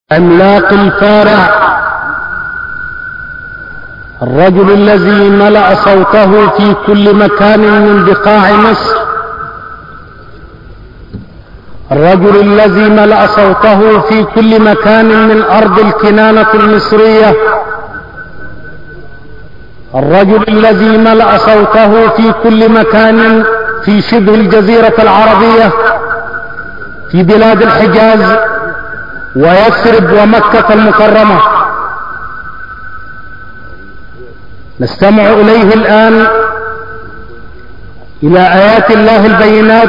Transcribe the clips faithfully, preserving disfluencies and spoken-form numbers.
عملاق الفارع، الرجل الذي ملأ صوته في كل مكان من بقاع مصر، الرجل الذي ملأ صوته في كل مكان من أرض الكنانة المصرية، الرجل الذي ملأ صوته في كل مكان في شبه الجزيرة العربية، في بلاد الحجاز ويثرب ومكة المكرمة. نستمع إليه الآن إلى آيات الله البينات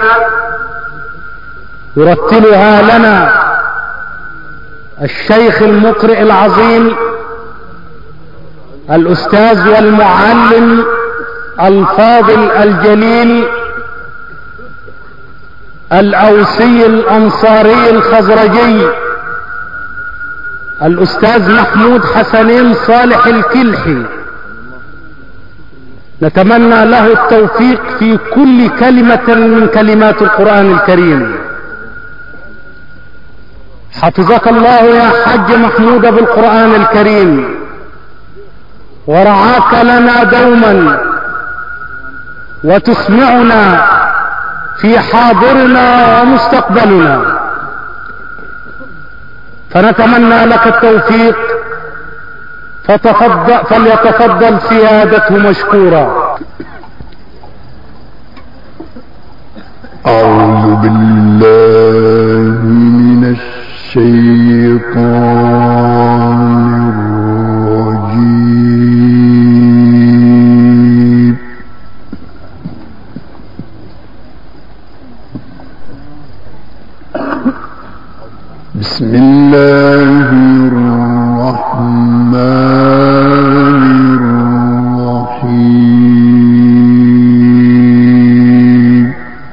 يرتلها لنا الشيخ المقرئ العظيم الأستاذ والمعلم الفاضل الجليل الأوسي الأنصاري الخزرجي الأستاذ محمود حسنين صالح الكلحي. نتمنى له التوفيق في كل كلمة من كلمات القرآن الكريم. حفظك الله يا حج محمود بالقرآن الكريم، ورعاك لنا دوما وتسمعنا في حاضرنا ومستقبلنا، فنتمنى لك التوفيق، فتفضل فليتفضل سيادته مشكورا. أعوذ بالله من الشيطان الرجيم. بسم الله الرحمن الرحيم.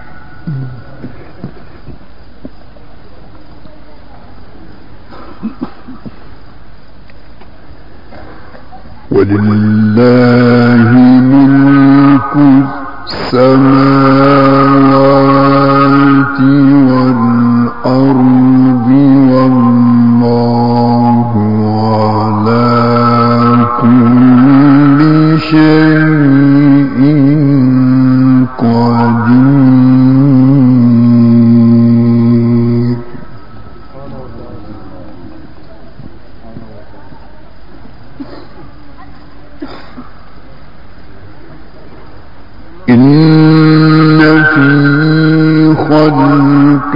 ولله ملك السماوات والأرض والله على كل شيء قدير. إن في خلق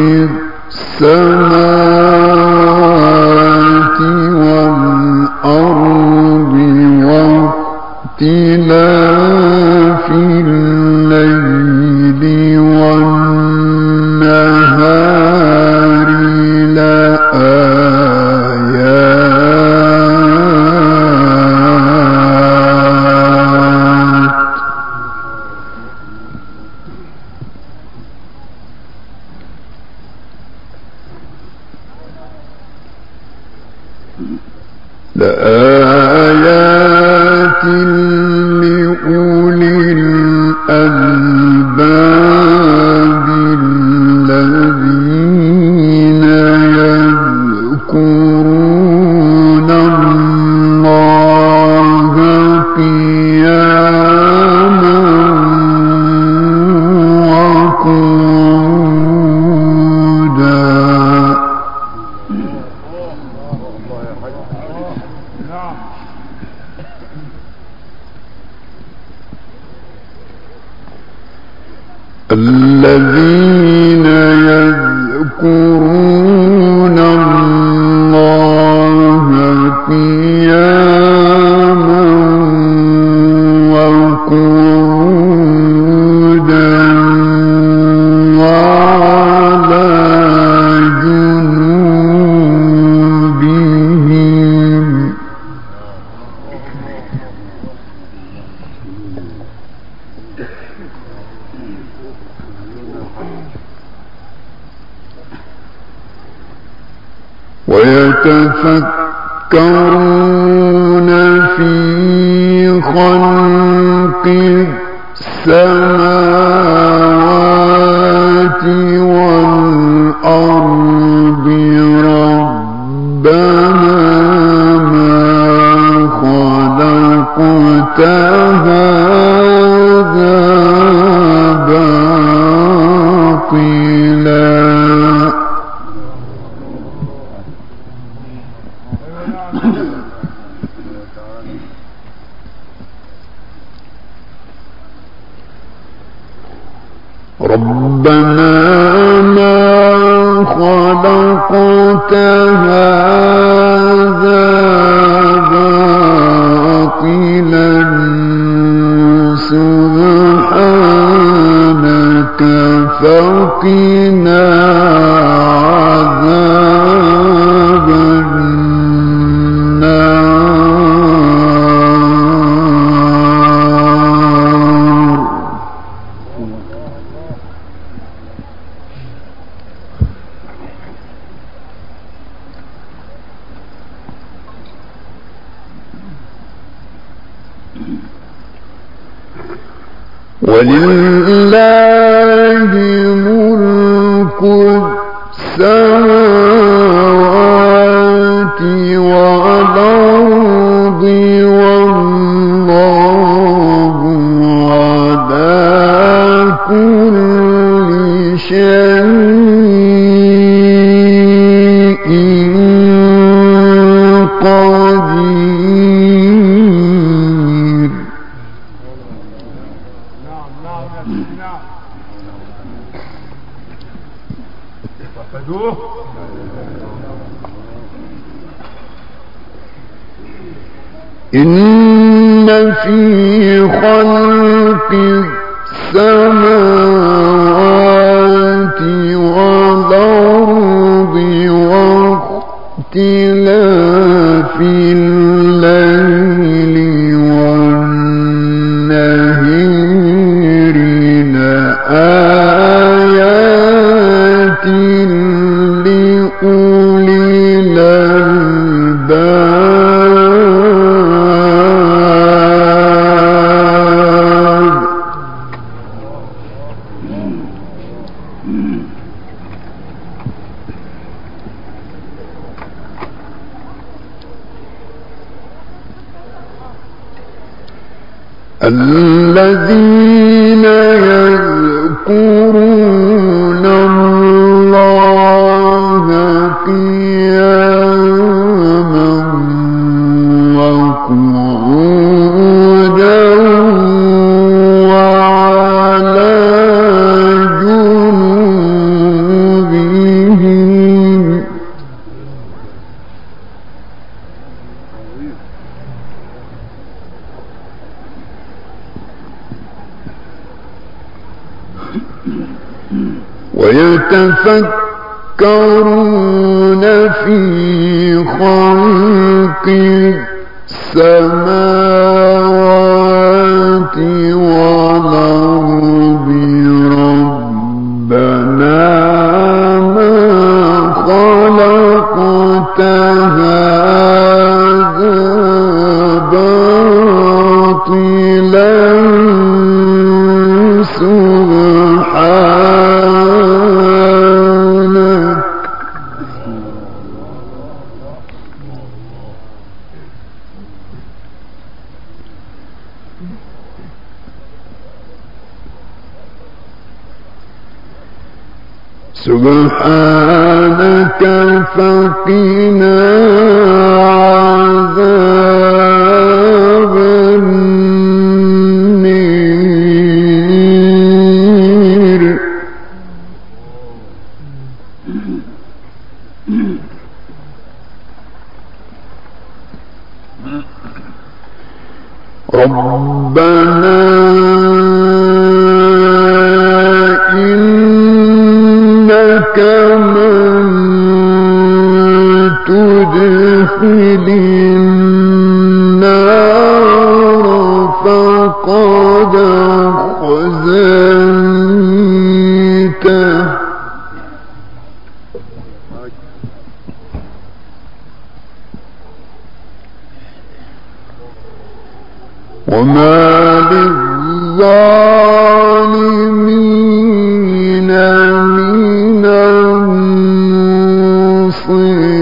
السماوات والأرض واختلاف الليل والنهار لآيات لآيات لأولي الألباب الذين يذكرون الله قياما وقعودا. الذين يذكرون الله قياما وقعودا وعلى جنوبهم. ويتفكرون في خلق السماوات والأرض ربنا هذا باطلا ربنا ما خلقت هذا باطلا سبحانك فقنا عذاب النار ولله ملك السماوات والأرض والله على كل شيء قدير إن في خلق السماوات والأرض واختلاف الليل والنهار لآيات لأولي الألباب الذين يذكرون الله قياما وقعودا وعلى جنوبهم ويتفكرون في خلق السماوات والأرض ربنا ما خلقت هذا باطلا سبحانك سبحانك فقنا عذاب النار ربنا إنك من تدخل النار فقد خزيته وما للظالمين من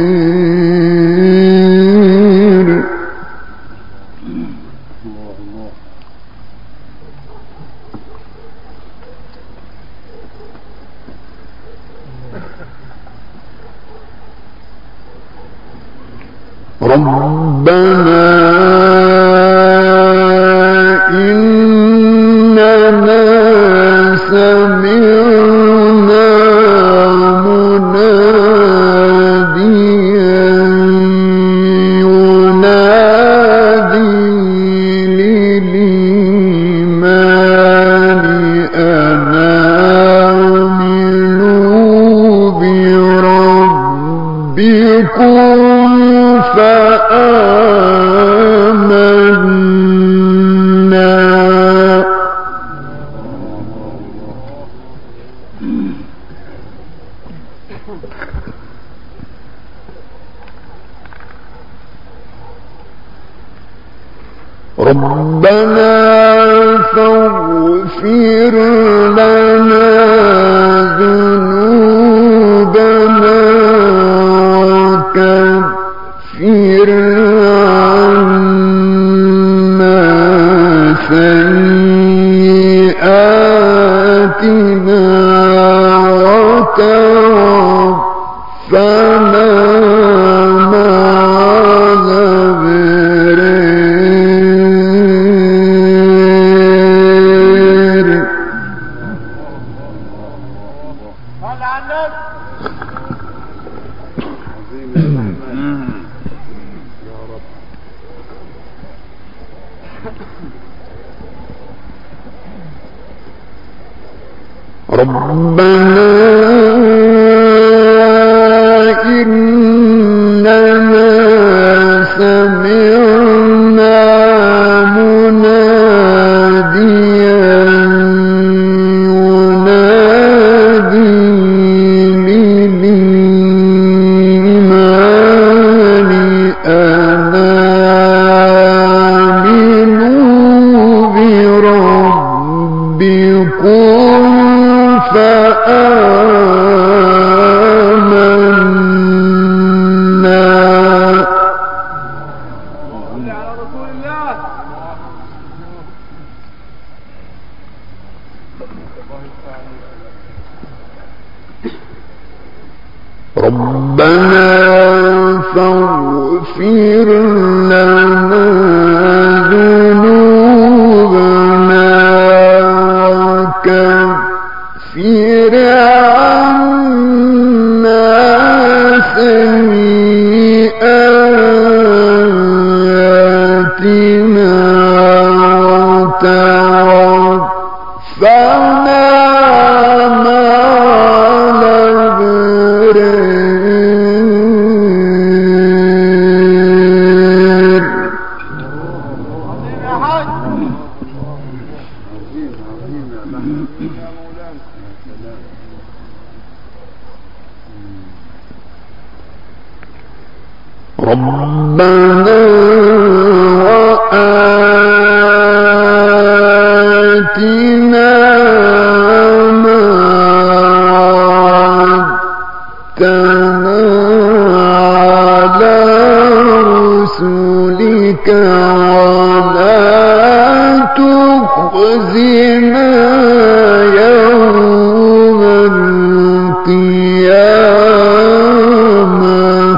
أنصير ربنا إننا سمعنا مناديا ينادي للإيمان أن آمنوا بربكم فآمنا. ربنا فاغفر لنا ذنوبنا وكفر عنا سيئاتنا وتوفنا مع الأبرار. ربنا إننا سمعنا مناديا ينادي للإيمان أن آمنوا بربكم فآمنا. ربنا فاغفر لنا ذنوبنا وكفر عنا سيئاتنا وتوفنا مع ربنا وآتنا ما وعدتنا على رسلك ولا تخزنا يوم القيامة.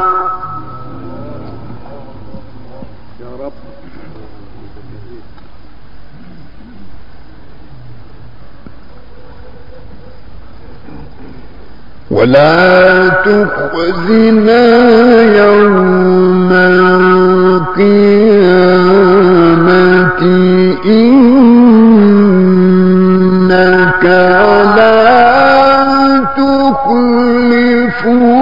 ولا تخزنا يوم القيامة إنك لا تخلف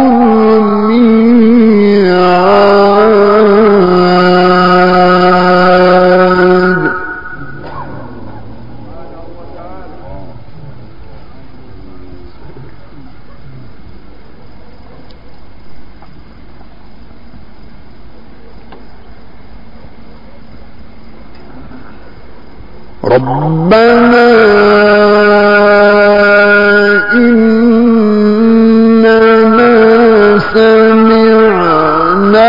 الميعاد. ربنا إننا سمعنا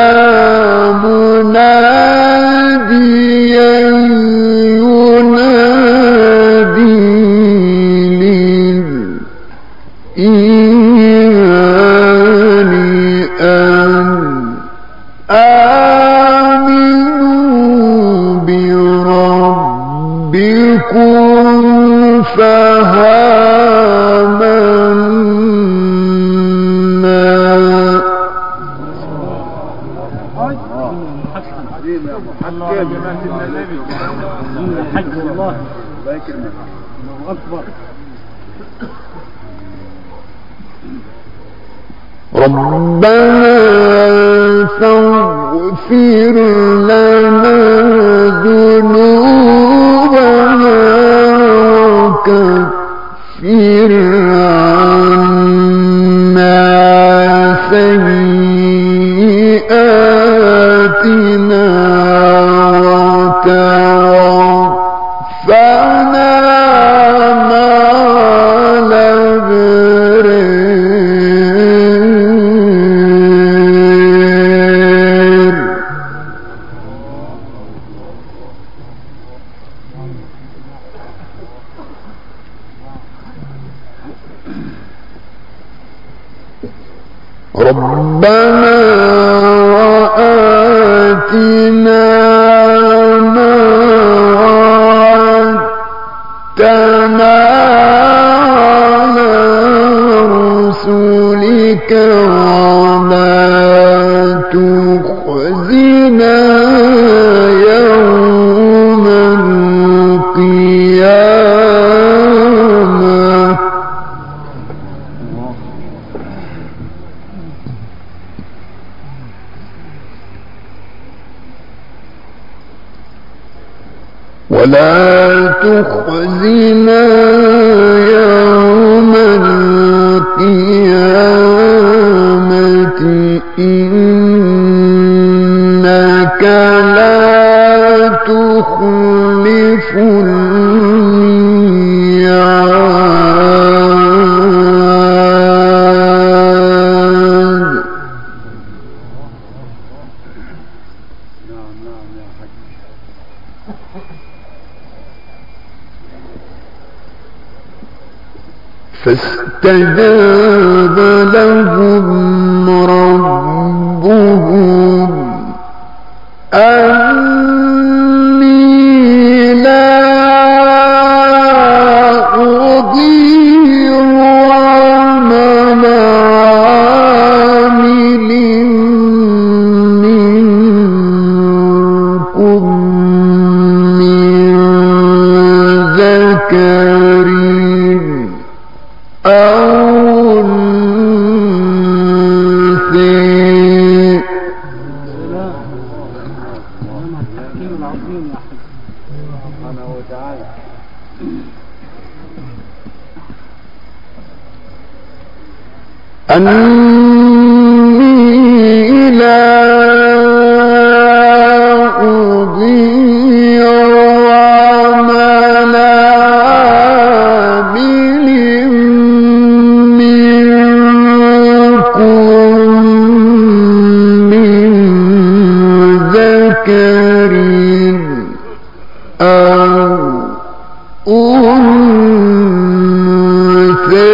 مناديا ينادي للإيمان أن عظيم يا محكم. الله الحج والله. الله يكرمك. الله أكبر. ربنا فاغفر لنا ذنوبنا وكفر عنا سيئاتنا وتوفنا مع ربنا وآتنا ما وعدتنا على رسلك ولا تخزنا يوم القيامة. ولا تخزنا يوم القيامة إنك لا تخلف الميعاد. نعم نعم يا حاج. فاستجاب لهم ربهم أني لا أضيع عمل عامل منكم من ذكر أو أنثى. سبحانه وتعالى. أني لا أضيع عمل عامل منكم من ذكر أو أنثى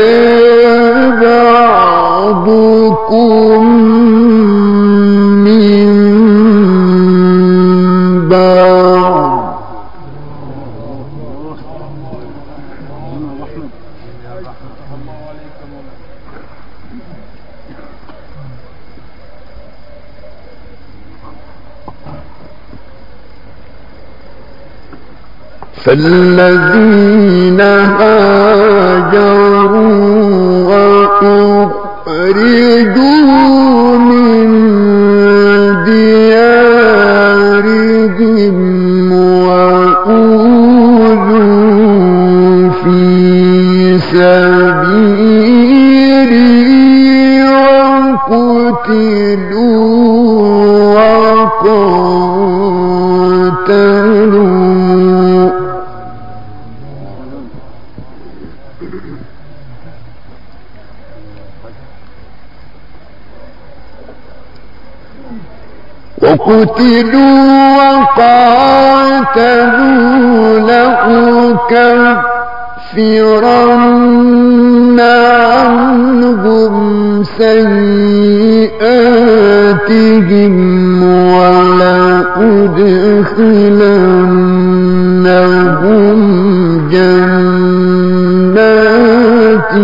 بعضكم من بعض. فالذين هاجروا وأخرجوا من ديارهم وأوذوا في سبيلي وقتلوا وقاتلوا وقتلوا وقاتلوا لأكفرن عنهم سيئاتهم ولأدخلنهم جنات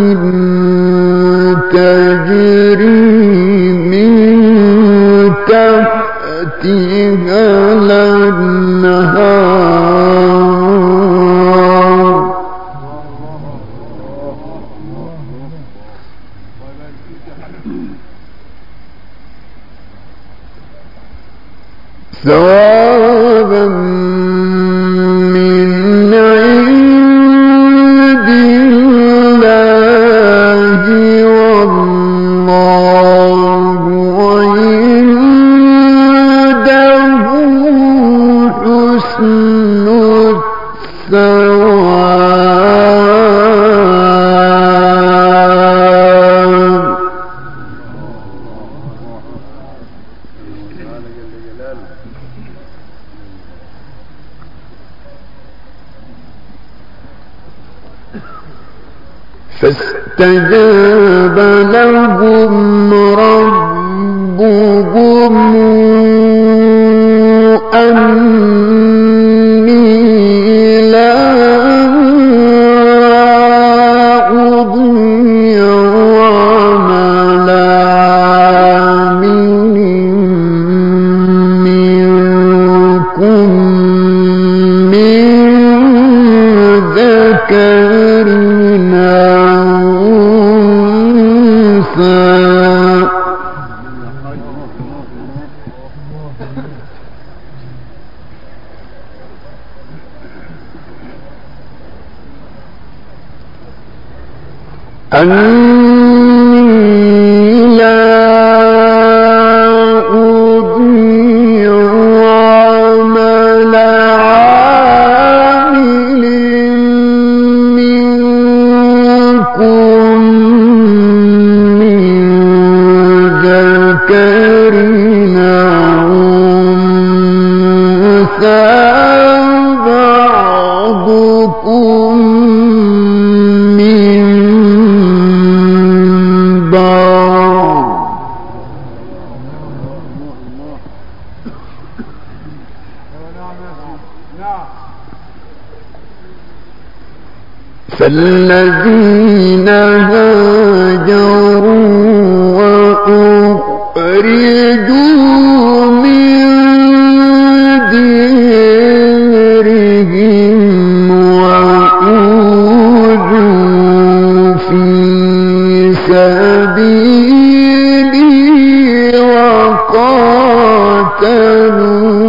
تجري من تحتها تحتها الأنهار ثوابا من عند الله والله عنده حسن الثواب. فاستجاب لهم ربهم أني لا أضيع عمل عامل منكم من ذكر أني لا أضيع عمل عامل منكم من ذكر أو أنثى بعضكم من بعض فالذين هاجروا وأخرجوا من ديرهم وأوذوا في سبيلي وقاتلوا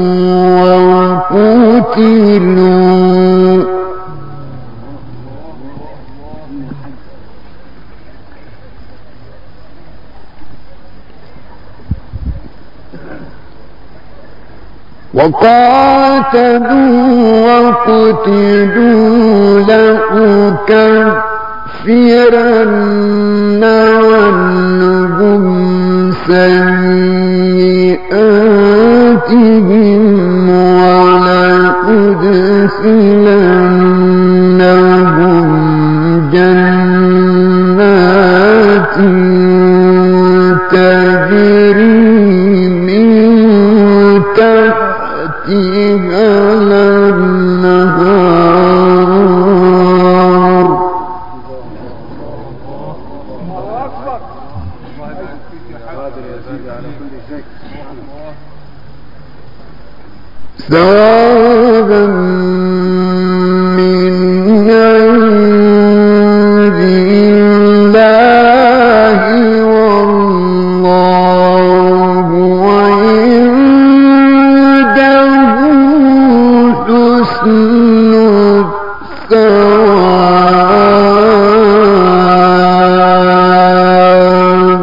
وقتلوا وقاتلوا وقتلوا لأكفرن عنهم سيئاتهم ولأدخلنهم جنات تجري من تحتها الأنهار ثوابا من عند الله والله عنده حسن الثواب.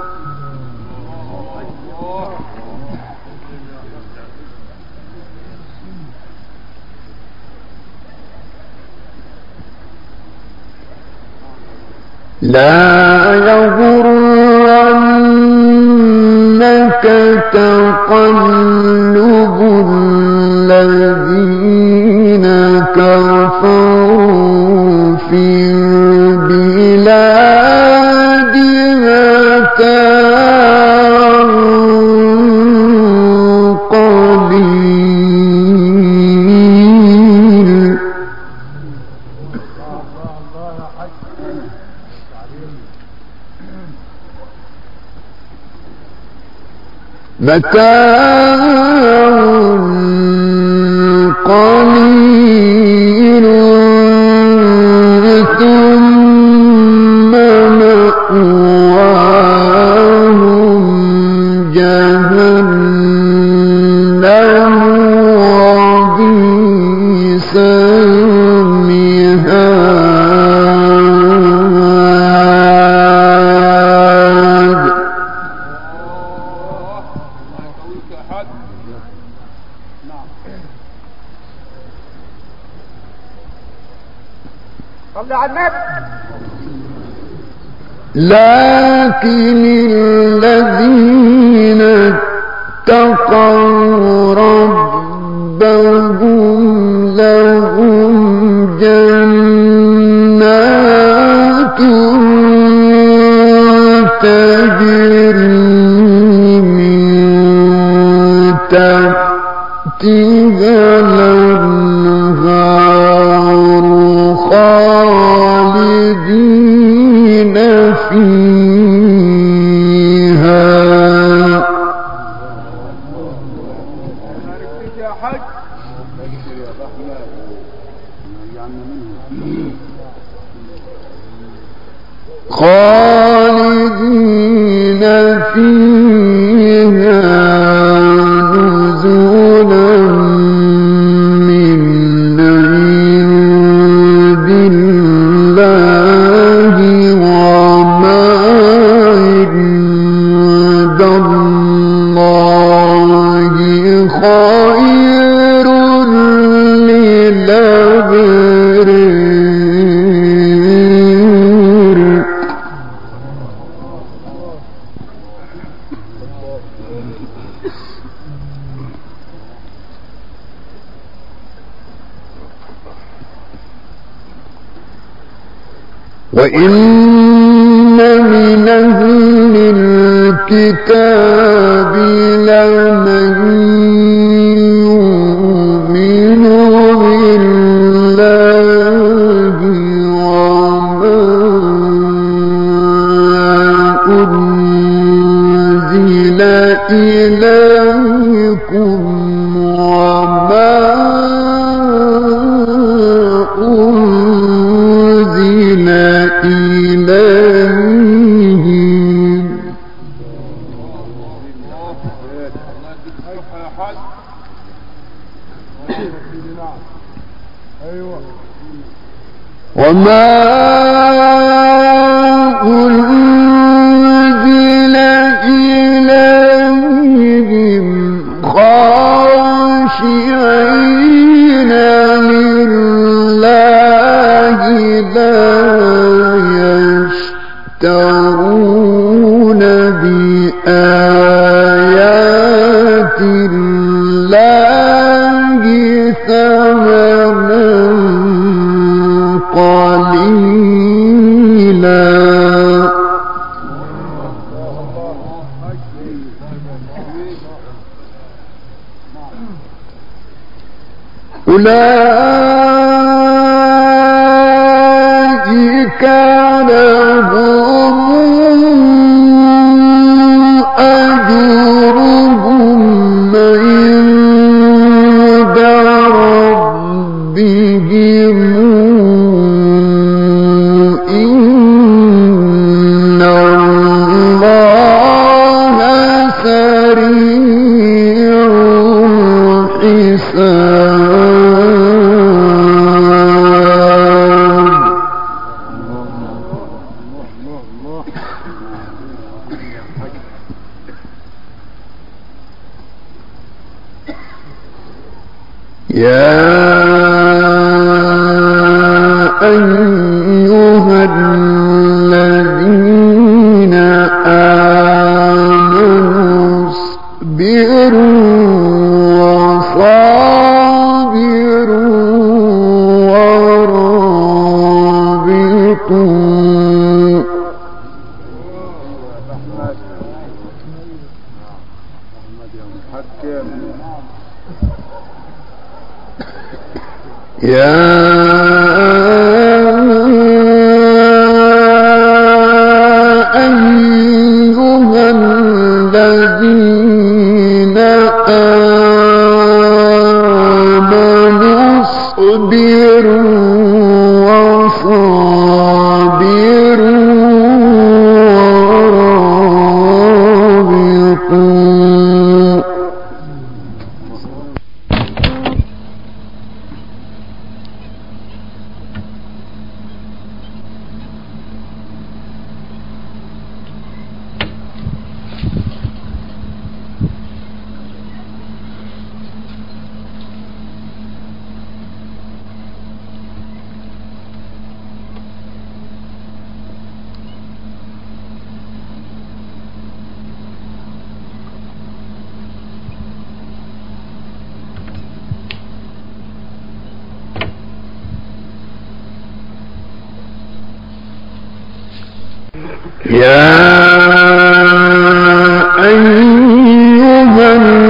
لا يغرنك تقلب الذين كفروا في البلاد متاع قليل متاع قليل ثم مأواهم جهنم وبئس المهاد. لكن الذين اتقوا ربهم لهم جنات تجري من تحتها الأنهار خالدين فيها. خالدين فيها نزلا من عند الله وما عند الله خير للأبرار. وإن من أهل الكتاب لمن يؤمن بالله وما أنزل إليكم وما أنزل إليهم وما أنزل إليهم خاشعين لله لا يشترون بآيات الله ثمنا قليلا. أولئك لهم أجرهم عند ربهم إن الله سريع الحساب. يا أيها الذين آمنوا اصبروا وصابروا ورابطوا. يا أيها الذين يا أيها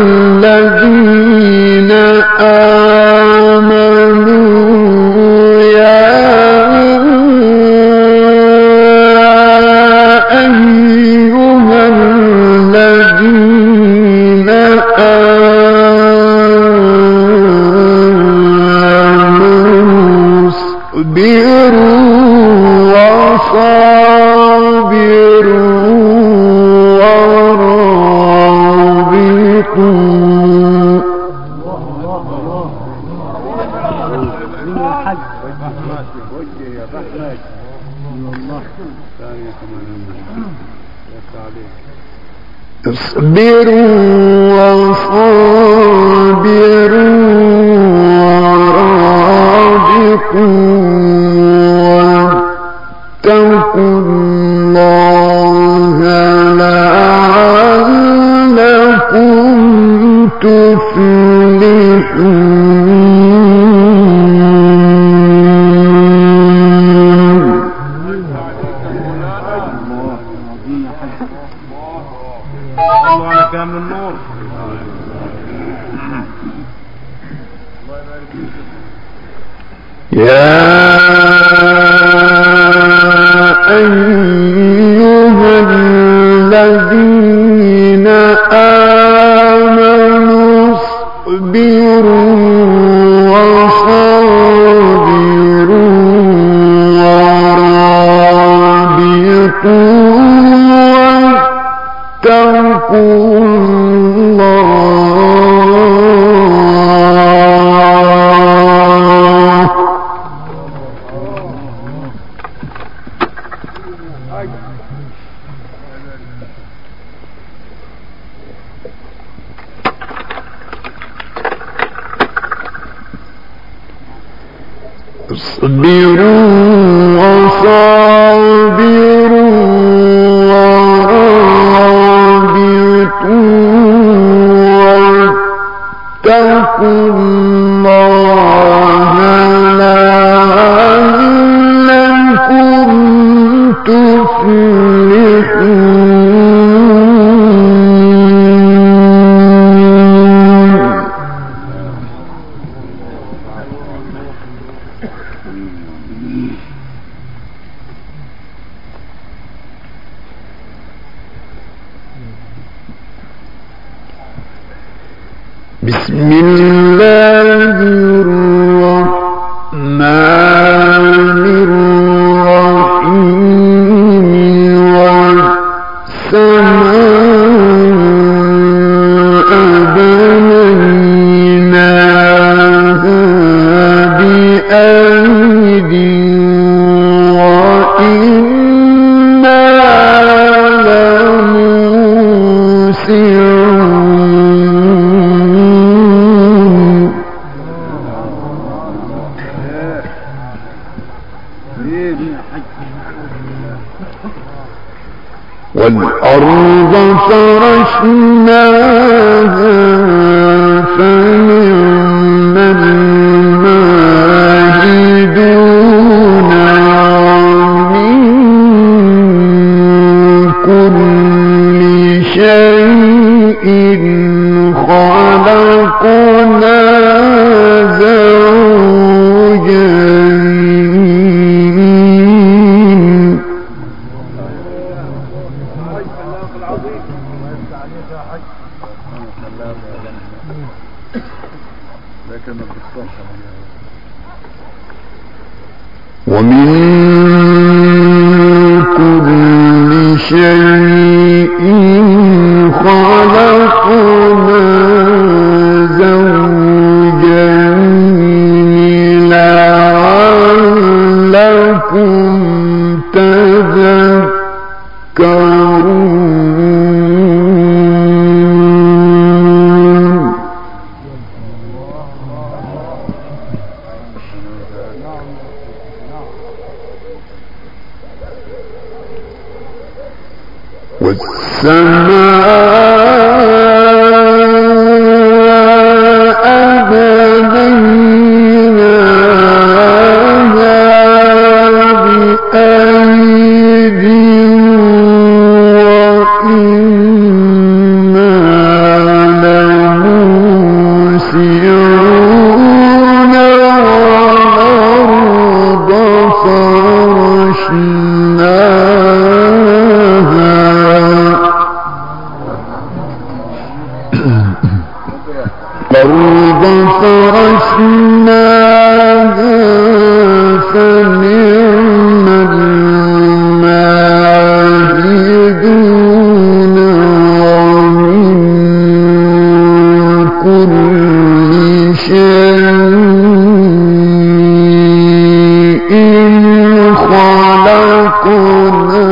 الذين آمنوا يا أيها الذين آمنوا اصبروا اصبروا وصابروا ورابطوا واتقوا الله لعلكم تفلحون. كامل النور. يا أيها الذين آمنوا اصبروا وصابروا ورابطوا واتقوا اصبروا وصابروا ورابطوا واتقوا الله لعلكم تفلحون. بسم الله الرحمن الرحيم والسماء بنيناها بأيد وإنا لموسعون. والأرض فرشناها فنعم الماهدون ومن كل شيء خلقنا زوجين. ومن كل شيء خلقنا زوجين لعلكم تذكرون. والسماء بنيناها بأيد والأرض فرشناها فنعم الماهدون ومن كل شيء خلقنا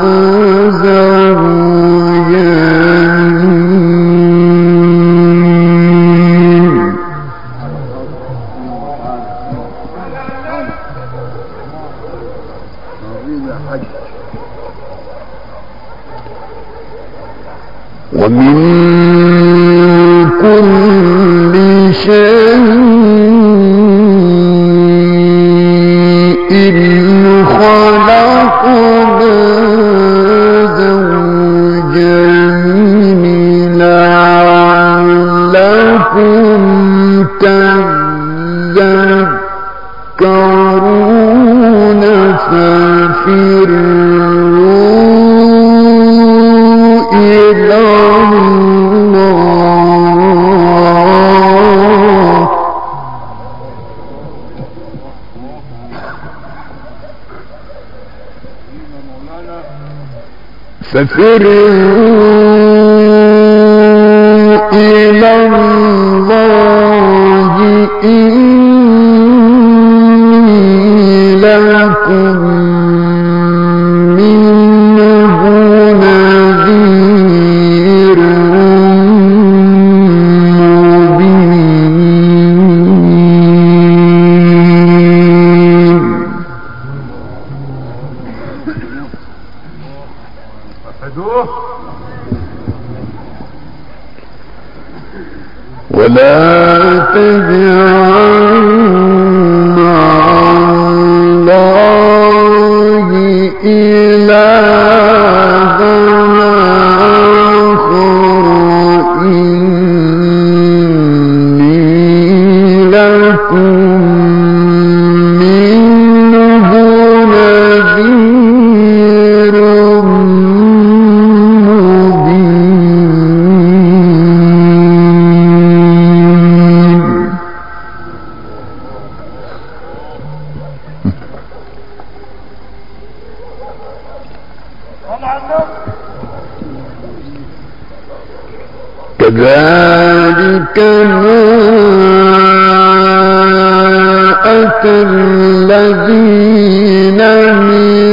ومن كل شيء خلقنا زوجين لعلكم تذكرون ففروا إلى ففروا إلى الله إني لكم منه نذير مبين. ولا تجعلوا مع الله إلها آخر إني لكم منه نذير كذلك ما أتى الذين من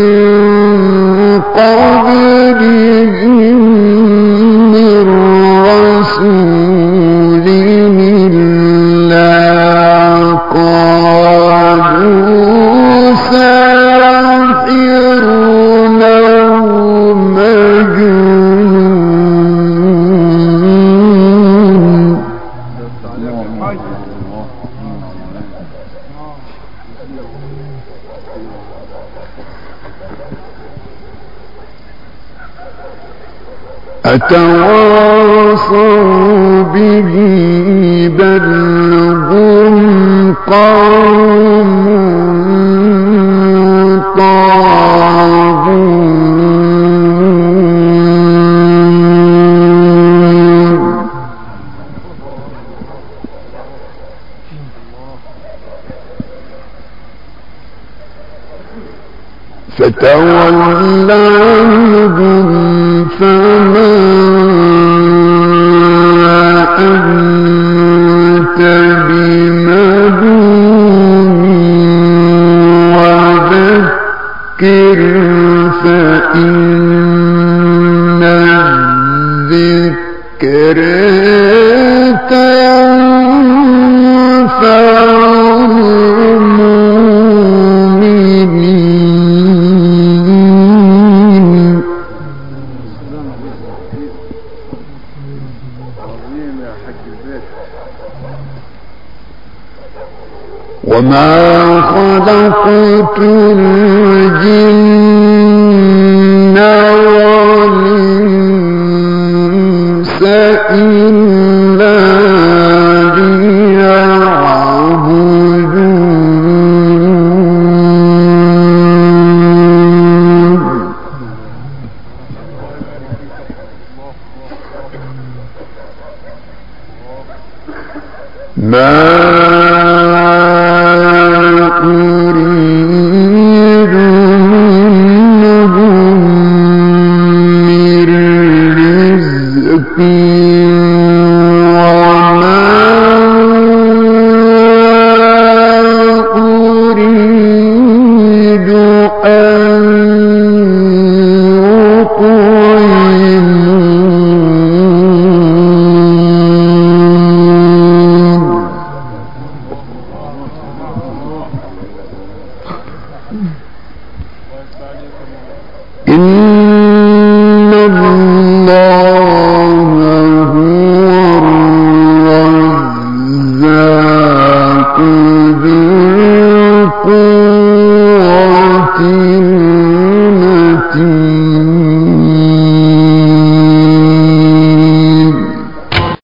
قبلهم من رسول إلا قالوا ساحر أو مجنون. أتواصوا به بل هم قوم طاغون. فتول عنهم فما أنت بملوم وذكر فإن الذكر تنفع المؤمنين. وما خلقت الجن والإنس إلا ليعبدون. ماء